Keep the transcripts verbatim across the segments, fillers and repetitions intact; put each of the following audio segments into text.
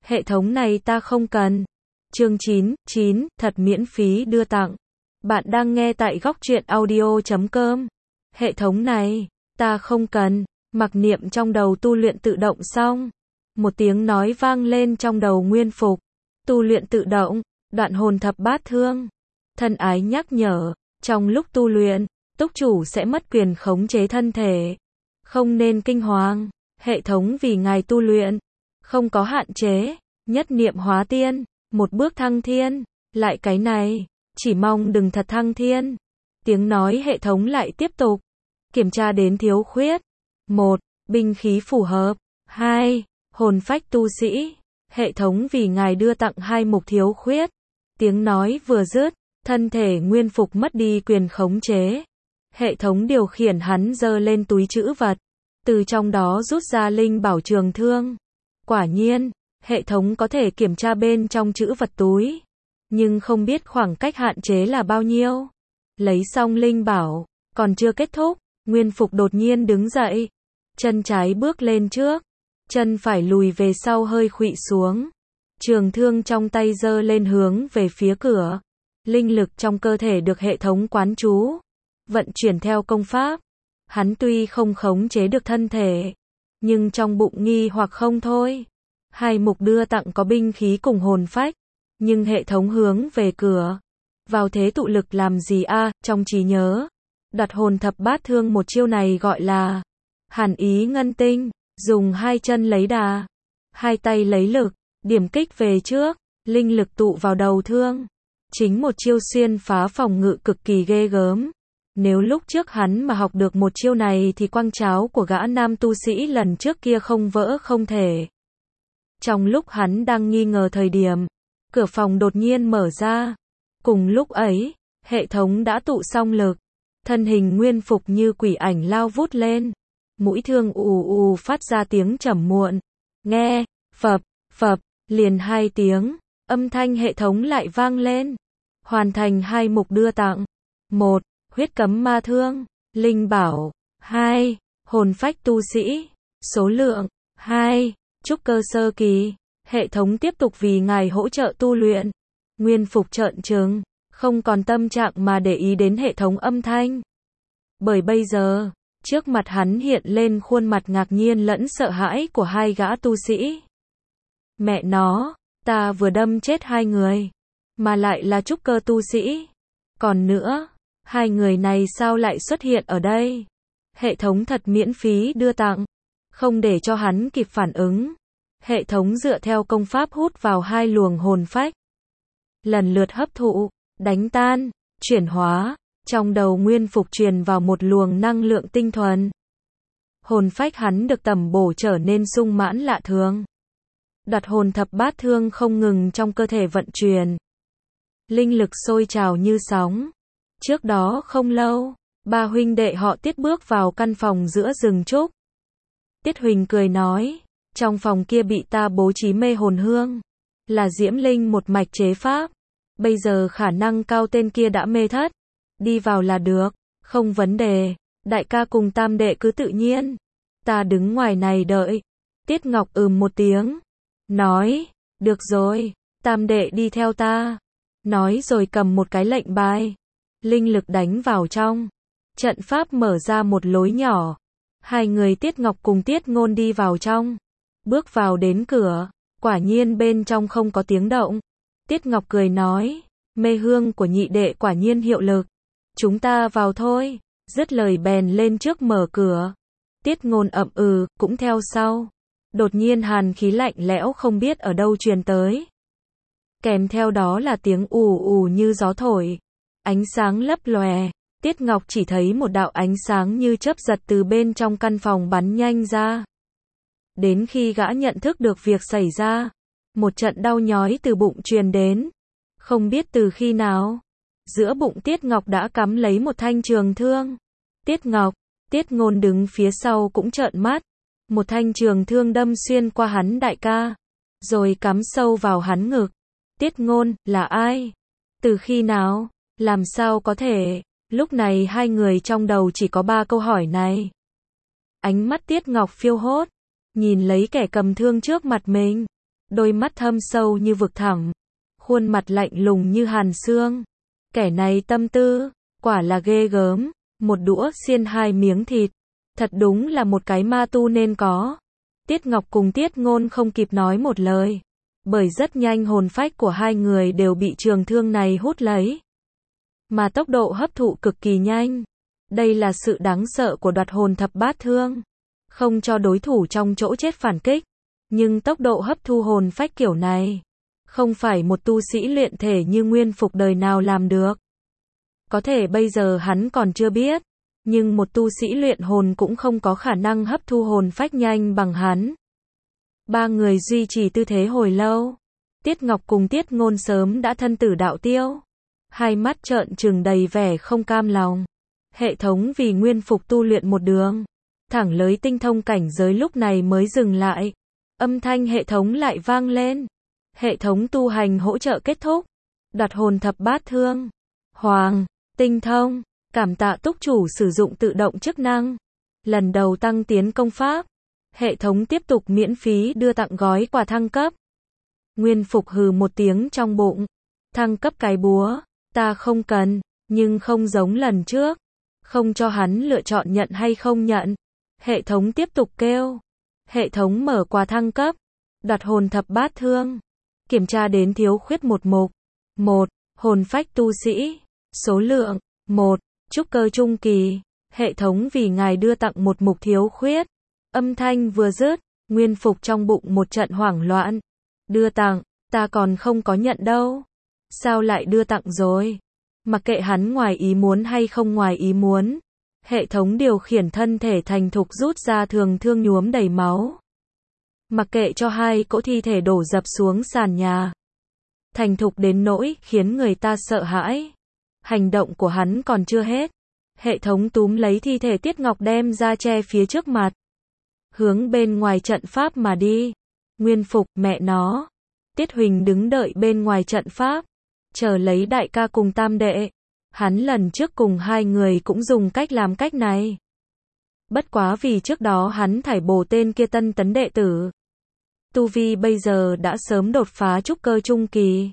Hệ thống này ta không cần. Chương chín, chín, thật miễn phí đưa tặng. Bạn đang nghe tại góc truyện audio chấm com. Hệ thống này, ta không cần. Mặc niệm trong đầu tu luyện tự động xong. Một tiếng nói vang lên trong đầu Nguyên Phục. Tu luyện tự động, đoạn hồn thập bát thương. Thân ái nhắc nhở, trong lúc tu luyện, túc chủ sẽ mất quyền khống chế thân thể. Không nên kinh hoàng, hệ thống vì ngài tu luyện, không có hạn chế, nhất niệm hóa tiên, một bước thăng thiên, lại cái này, chỉ mong đừng thật thăng thiên. Tiếng nói hệ thống lại tiếp tục, kiểm tra đến thiếu khuyết. một. Binh khí phù hợp. hai. Hồn phách tu sĩ. Hệ thống vì ngài đưa tặng hai mục thiếu khuyết. Tiếng nói vừa dứt, thân thể Nguyên Phục mất đi quyền khống chế. Hệ thống điều khiển hắn giơ lên túi trữ vật, từ trong đó rút ra linh bảo trường thương. Quả nhiên, hệ thống có thể kiểm tra bên trong trữ vật túi, nhưng không biết khoảng cách hạn chế là bao nhiêu. Lấy xong linh bảo, còn chưa kết thúc, Nguyên Phục đột nhiên đứng dậy, chân trái bước lên trước, chân phải lùi về sau hơi khuỵu xuống. Trường thương trong tay giơ lên hướng về phía cửa. Linh lực trong cơ thể được hệ thống quán chú, vận chuyển theo công pháp. Hắn tuy không khống chế được thân thể, nhưng trong bụng nghi hoặc không thôi. Hai mục đưa tặng có binh khí cùng hồn phách, nhưng hệ thống hướng về cửa. Vào thế tụ lực làm gì a? À, trong trí nhớ, đoạt hồn thập bát thương một chiêu này gọi là hàn ý ngân tinh, dùng hai chân lấy đà, hai tay lấy lực, điểm kích về trước, linh lực tụ vào đầu thương. Chính một chiêu xuyên phá phòng ngự cực kỳ ghê gớm. Nếu lúc trước hắn mà học được một chiêu này thì quang cháo của gã nam tu sĩ lần trước kia không vỡ không thể. Trong lúc hắn đang nghi ngờ thời điểm, cửa phòng đột nhiên mở ra. Cùng lúc ấy, hệ thống đã tụ xong lực. Thân hình Nguyên Phục như quỷ ảnh lao vút lên. Mũi thương ù ù phát ra tiếng trầm muộn. Nghe, phập, phập, liền hai tiếng. Âm thanh hệ thống lại vang lên. Hoàn thành hai mục đưa tặng. một. Huyết cấm ma thương, linh bảo. hai. Hồn phách tu sĩ. Số lượng. hai. Trúc cơ sơ kỳ. Hệ thống tiếp tục vì ngài hỗ trợ tu luyện. Nguyên Phục trợn trừng, không còn tâm trạng mà để ý đến hệ thống âm thanh. Bởi bây giờ, trước mặt hắn hiện lên khuôn mặt ngạc nhiên lẫn sợ hãi của hai gã tu sĩ. Mẹ nó, ta vừa đâm chết hai người, mà lại là trúc cơ tu sĩ. Còn nữa, hai người này sao lại xuất hiện ở đây? Hệ thống thật miễn phí đưa tặng, không để cho hắn kịp phản ứng. Hệ thống dựa theo công pháp hút vào hai luồng hồn phách, lần lượt hấp thụ, đánh tan, chuyển hóa. Trong đầu Nguyên Phục truyền vào một luồng năng lượng tinh thuần. Hồn phách hắn được tẩm bổ trở nên sung mãn lạ thường. Đoạt hồn thập bát thương không ngừng trong cơ thể vận chuyển. Linh lực sôi trào như sóng. Trước đó không lâu, ba huynh đệ họ Tiết bước vào căn phòng giữa rừng trúc. Tiết Huỳnh cười nói, trong phòng kia bị ta bố trí mê hồn hương, là Diễm Linh một mạch chế pháp. Bây giờ khả năng cao tên kia đã mê thất. Đi vào là được, không vấn đề, đại ca cùng tam đệ cứ tự nhiên. Ta đứng ngoài này đợi. Tiết Ngọc ừm một tiếng, nói, được rồi, tam đệ đi theo ta. Nói rồi cầm một cái lệnh bài. Linh lực đánh vào trong. Trận pháp mở ra một lối nhỏ. Hai người Tiết Ngọc cùng Tiết Ngôn đi vào trong. Bước vào đến cửa, quả nhiên bên trong không có tiếng động. Tiết Ngọc cười nói, mê hương của nhị đệ quả nhiên hiệu lực. Chúng ta vào thôi. Dứt lời bèn lên trước mở cửa. Tiết Ngôn ậm ừ, cũng theo sau. Đột nhiên hàn khí lạnh lẽo không biết ở đâu truyền tới. Kèm theo đó là tiếng ù ù như gió thổi. Ánh sáng lấp lòe. Tiết Ngọc chỉ thấy một đạo ánh sáng như chớp giật từ bên trong căn phòng bắn nhanh ra. Đến khi gã nhận thức được việc xảy ra, một trận đau nhói từ bụng truyền đến. Không biết từ khi nào, giữa bụng Tiết Ngọc đã cắm lấy một thanh trường thương. Tiết Ngọc, Tiết Ngôn đứng phía sau cũng trợn mắt. Một thanh trường thương đâm xuyên qua hắn đại ca, rồi cắm sâu vào hắn ngực. Tiết Ngôn, là ai? Từ khi nào? Làm sao có thể? Lúc này hai người trong đầu chỉ có ba câu hỏi này. Ánh mắt Tiết Ngọc phiêu hốt, nhìn lấy kẻ cầm thương trước mặt mình. đôi mắt thâm sâu như vực thẳm, khuôn mặt lạnh lùng như hàn xương. Kẻ này tâm tư, quả là ghê gớm, một đũa xiên hai miếng thịt, thật đúng là một cái ma tu nên có. Tiết Ngọc cùng Tiết Ngôn không kịp nói một lời, bởi rất nhanh hồn phách của hai người đều bị trường thương này hút lấy. Mà tốc độ hấp thụ cực kỳ nhanh. Đây là sự đáng sợ của đoạt hồn thập bát thương. Không cho đối thủ trong chỗ chết phản kích. Nhưng tốc độ hấp thu hồn phách kiểu này, không phải một tu sĩ luyện thể như Nguyên Phục đời nào làm được. Có thể bây giờ hắn còn chưa biết, nhưng một tu sĩ luyện hồn cũng không có khả năng hấp thu hồn phách nhanh bằng hắn. Ba người duy trì tư thế hồi lâu. Tiết Ngọc cùng Tiết Ngôn sớm đã thân tử đạo tiêu. Hai mắt trợn trừng đầy vẻ không cam lòng. Hệ thống vì Nguyên Phục tu luyện một đường, thẳng lới tinh thông cảnh giới lúc này mới dừng lại. Âm thanh hệ thống lại vang lên. Hệ thống tu hành hỗ trợ kết thúc. Đoạt hồn thập bát thương. Hoàng, tinh thông, cảm tạ túc chủ sử dụng tự động chức năng. Lần đầu tăng tiến công pháp. Hệ thống tiếp tục miễn phí đưa tặng gói quà thăng cấp. Nguyên Phục hừ một tiếng trong bụng. Thăng cấp cái búa, ta không cần, nhưng không giống lần trước. Không cho hắn lựa chọn nhận hay không nhận. Hệ thống tiếp tục kêu. Hệ thống mở quà thăng cấp. Đoạt hồn thập bát thương. Kiểm tra đến thiếu khuyết một mục. một. Hồn phách tu sĩ. Số lượng. một. Trúc cơ trung kỳ. Hệ thống vì ngài đưa tặng một mục thiếu khuyết. Âm thanh vừa dứt, Nguyên Phục trong bụng một trận hoảng loạn. Đưa tặng, ta còn không có nhận đâu. Sao lại đưa tặng rồi? Mặc kệ hắn ngoài ý muốn hay không ngoài ý muốn. Hệ thống điều khiển thân thể thành thục rút ra thường thương nhuốm đầy máu. Mặc kệ cho hai cỗ thi thể đổ dập xuống sàn nhà. Thành thục đến nỗi khiến người ta sợ hãi. Hành động của hắn còn chưa hết. Hệ thống túm lấy thi thể Tiết Ngọc đem ra che phía trước mặt. Hướng bên ngoài trận pháp mà đi. Nguyên Phục, mẹ nó. Tiết Huỳnh đứng đợi bên ngoài trận pháp. Chờ lấy đại ca cùng tam đệ. Hắn lần trước cùng hai người cũng dùng cách làm cách này. Bất quá vì trước đó hắn thải bổ tên kia tân tấn đệ tử. Tu vi bây giờ đã sớm đột phá trúc cơ trung kỳ.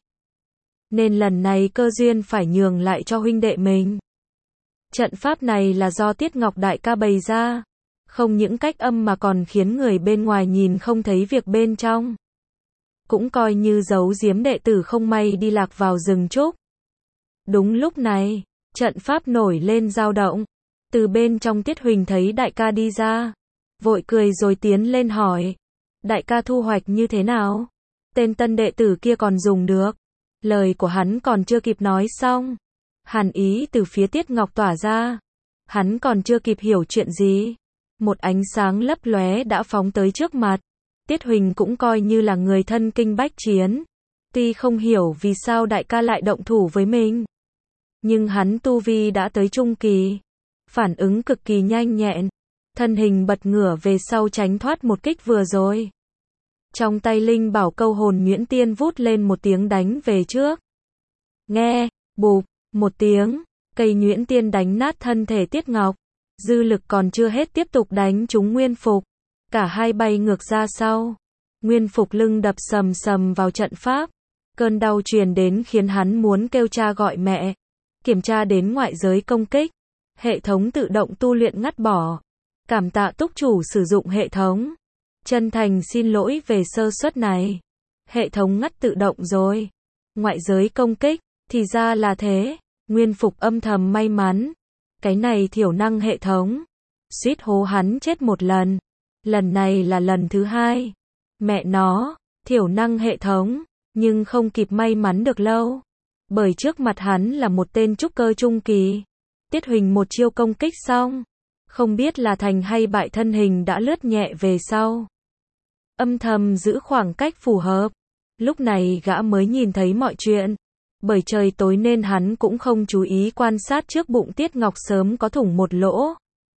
Nên lần này cơ duyên phải nhường lại cho huynh đệ mình. Trận pháp này là do Tiết Ngọc đại ca bày ra. Không những cách âm mà còn khiến người bên ngoài nhìn không thấy việc bên trong. Cũng coi như giấu giếm đệ tử không may đi lạc vào rừng trúc. Đúng lúc này, trận pháp nổi lên dao động. Từ bên trong Tiết Huỳnh thấy đại ca đi ra. Vội cười rồi tiến lên hỏi. Đại ca thu hoạch như thế nào? Tên tân đệ tử kia còn dùng được. Lời của hắn còn chưa kịp nói xong. Hàn ý từ phía Tiết Ngọc tỏa ra. Hắn còn chưa kịp hiểu chuyện gì. Một ánh sáng lấp lóe đã phóng tới trước mặt. Tiết Huỳnh cũng coi như là người thân kinh bách chiến. Tuy không hiểu vì sao đại ca lại động thủ với mình. Nhưng hắn tu vi đã tới trung kỳ. Phản ứng cực kỳ nhanh nhẹn. Thân hình bật ngửa về sau tránh thoát một kích vừa rồi. Trong tay linh bảo câu hồn nhuyễn tiên vút lên một tiếng đánh về trước. Nghe, bụp, một tiếng, cây nhuyễn tiên đánh nát thân thể Tiết Ngọc. Dư lực còn chưa hết tiếp tục đánh trúng Nguyên Phục. Cả hai bay ngược ra sau. Nguyên Phục lưng đập sầm sầm vào trận pháp. Cơn đau truyền đến khiến hắn muốn kêu cha gọi mẹ. Kiểm tra đến ngoại giới công kích. Hệ thống tự động tu luyện ngắt bỏ. Cảm tạ túc chủ sử dụng hệ thống. Chân thành xin lỗi về sơ suất này. Hệ thống ngắt tự động rồi. Ngoại giới công kích, thì ra là thế. Nguyên Phục âm thầm may mắn. Cái này thiểu năng hệ thống. Suýt hố hắn chết một lần. Lần này là lần thứ hai. Mẹ nó, thiểu năng hệ thống. Nhưng không kịp may mắn được lâu. Bởi trước mặt hắn là một tên trúc cơ trung kỳ. Tiết Huỳnh một chiêu công kích xong. Không biết là thành hay bại thân hình đã lướt nhẹ về sau. Âm thầm giữ khoảng cách phù hợp. Lúc này gã mới nhìn thấy mọi chuyện. Bởi trời tối nên hắn cũng không chú ý quan sát trước bụng Tiết Ngọc sớm có thủng một lỗ.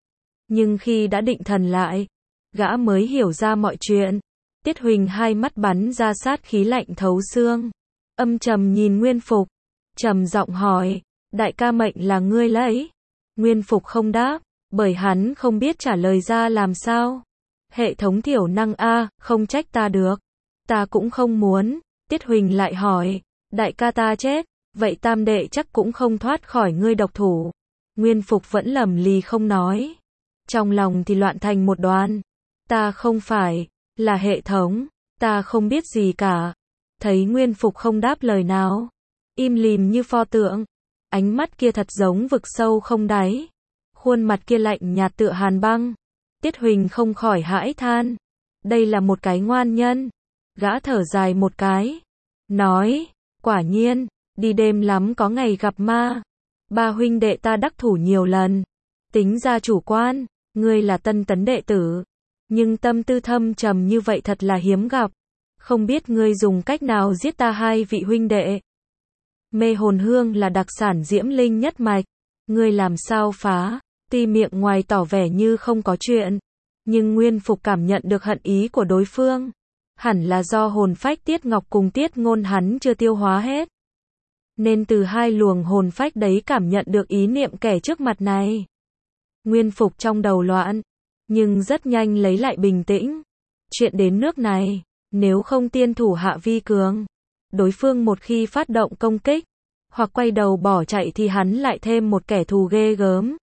Nhưng khi đã định thần lại, gã mới hiểu ra mọi chuyện. Tiết Huỳnh hai mắt bắn ra sát khí lạnh thấu xương. Âm trầm nhìn Nguyên Phục. Trầm giọng hỏi, đại ca mệnh là ngươi lấy. Nguyên Phục không đáp, bởi hắn không biết trả lời ra làm sao. Hệ thống thiểu năng a, không trách ta được. Ta cũng không muốn. Tiết Huỳnh lại hỏi, đại ca ta chết, vậy tam đệ chắc cũng không thoát khỏi ngươi độc thủ. Nguyên Phục vẫn lầm lì không nói. Trong lòng thì loạn thành một đoàn. Ta không phải, là hệ thống, ta không biết gì cả. Thấy Nguyên Phục không đáp lời nào, im lìm như pho tượng, ánh mắt kia thật giống vực sâu không đáy, khuôn mặt kia lạnh nhạt tựa hàn băng. Tiết Huỳnh không khỏi hãi than, đây là một cái ngoan nhân. Gã thở dài một cái, nói, quả nhiên, đi đêm lắm có ngày gặp ma. Ba huynh đệ ta đắc thủ nhiều lần, tính ra chủ quan, ngươi là tân tấn đệ tử, nhưng tâm tư thâm trầm như vậy thật là hiếm gặp. Không biết ngươi dùng cách nào giết ta hai vị huynh đệ. Mê hồn hương là đặc sản Diễm Linh nhất mạch, ngươi làm sao phá? Tuy miệng ngoài tỏ vẻ như không có chuyện, nhưng Nguyên Phục cảm nhận được hận ý của đối phương. Hẳn là do hồn phách Tiết Ngọc cùng Tiết Ngôn hắn chưa tiêu hóa hết. Nên từ hai luồng hồn phách đấy cảm nhận được ý niệm kẻ trước mặt này. Nguyên Phục trong đầu loạn, nhưng rất nhanh lấy lại bình tĩnh. Chuyện đến nước này, nếu không tiên thủ hạ vi cường, đối phương một khi phát động công kích, hoặc quay đầu bỏ chạy thì hắn lại thêm một kẻ thù ghê gớm.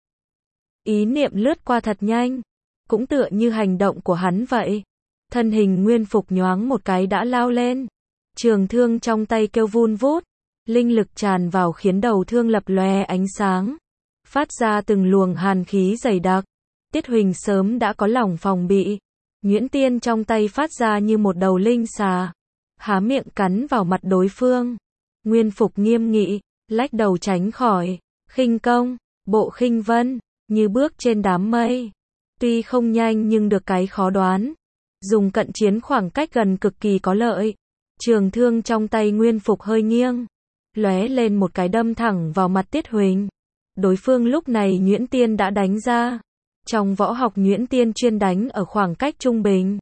Ý niệm lướt qua thật nhanh, cũng tựa như hành động của hắn vậy. Thân hình Nguyên Phục nhoáng một cái đã lao lên. Trường thương trong tay kêu vun vút, linh lực tràn vào khiến đầu thương lập lòe ánh sáng, phát ra từng luồng hàn khí dày đặc. Tiết Huỳnh sớm đã có lòng phòng bị. Nhuyễn Tiên trong tay phát ra như một đầu linh xà, há miệng cắn vào mặt đối phương. Nguyên Phục nghiêm nghị, lách đầu tránh khỏi. Khinh công, bộ khinh vân, như bước trên đám mây. Tuy không nhanh nhưng được cái khó đoán. Dùng cận chiến khoảng cách gần cực kỳ có lợi. Trường thương trong tay Nguyên Phục hơi nghiêng, lóe lên một cái đâm thẳng vào mặt Tiết Huỳnh. Đối phương lúc này Nhuyễn Tiên đã đánh ra. Trong võ học Nhuyễn Tiên chuyên đánh ở khoảng cách trung bình.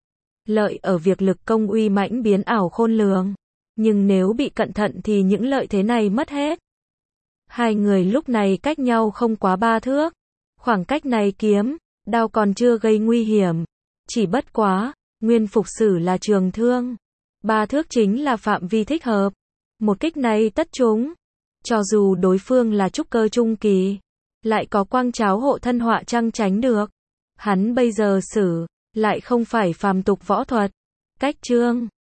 Lợi ở việc lực công uy mãnh biến ảo khôn lường. Nhưng nếu bị cận thận thì những lợi thế này mất hết. Hai người lúc này cách nhau không quá ba thước. Khoảng cách này kiếm, đao còn chưa gây nguy hiểm. Chỉ bất quá, Nguyên Phục sử là trường thương. Ba thước chính là phạm vi thích hợp. Một kích này tất trúng. Cho dù đối phương là trúc cơ trung kỳ, lại có quang cháo hộ thân họa trăng tránh được. Hắn bây giờ sử, lại không phải phàm tục võ thuật. Cách chương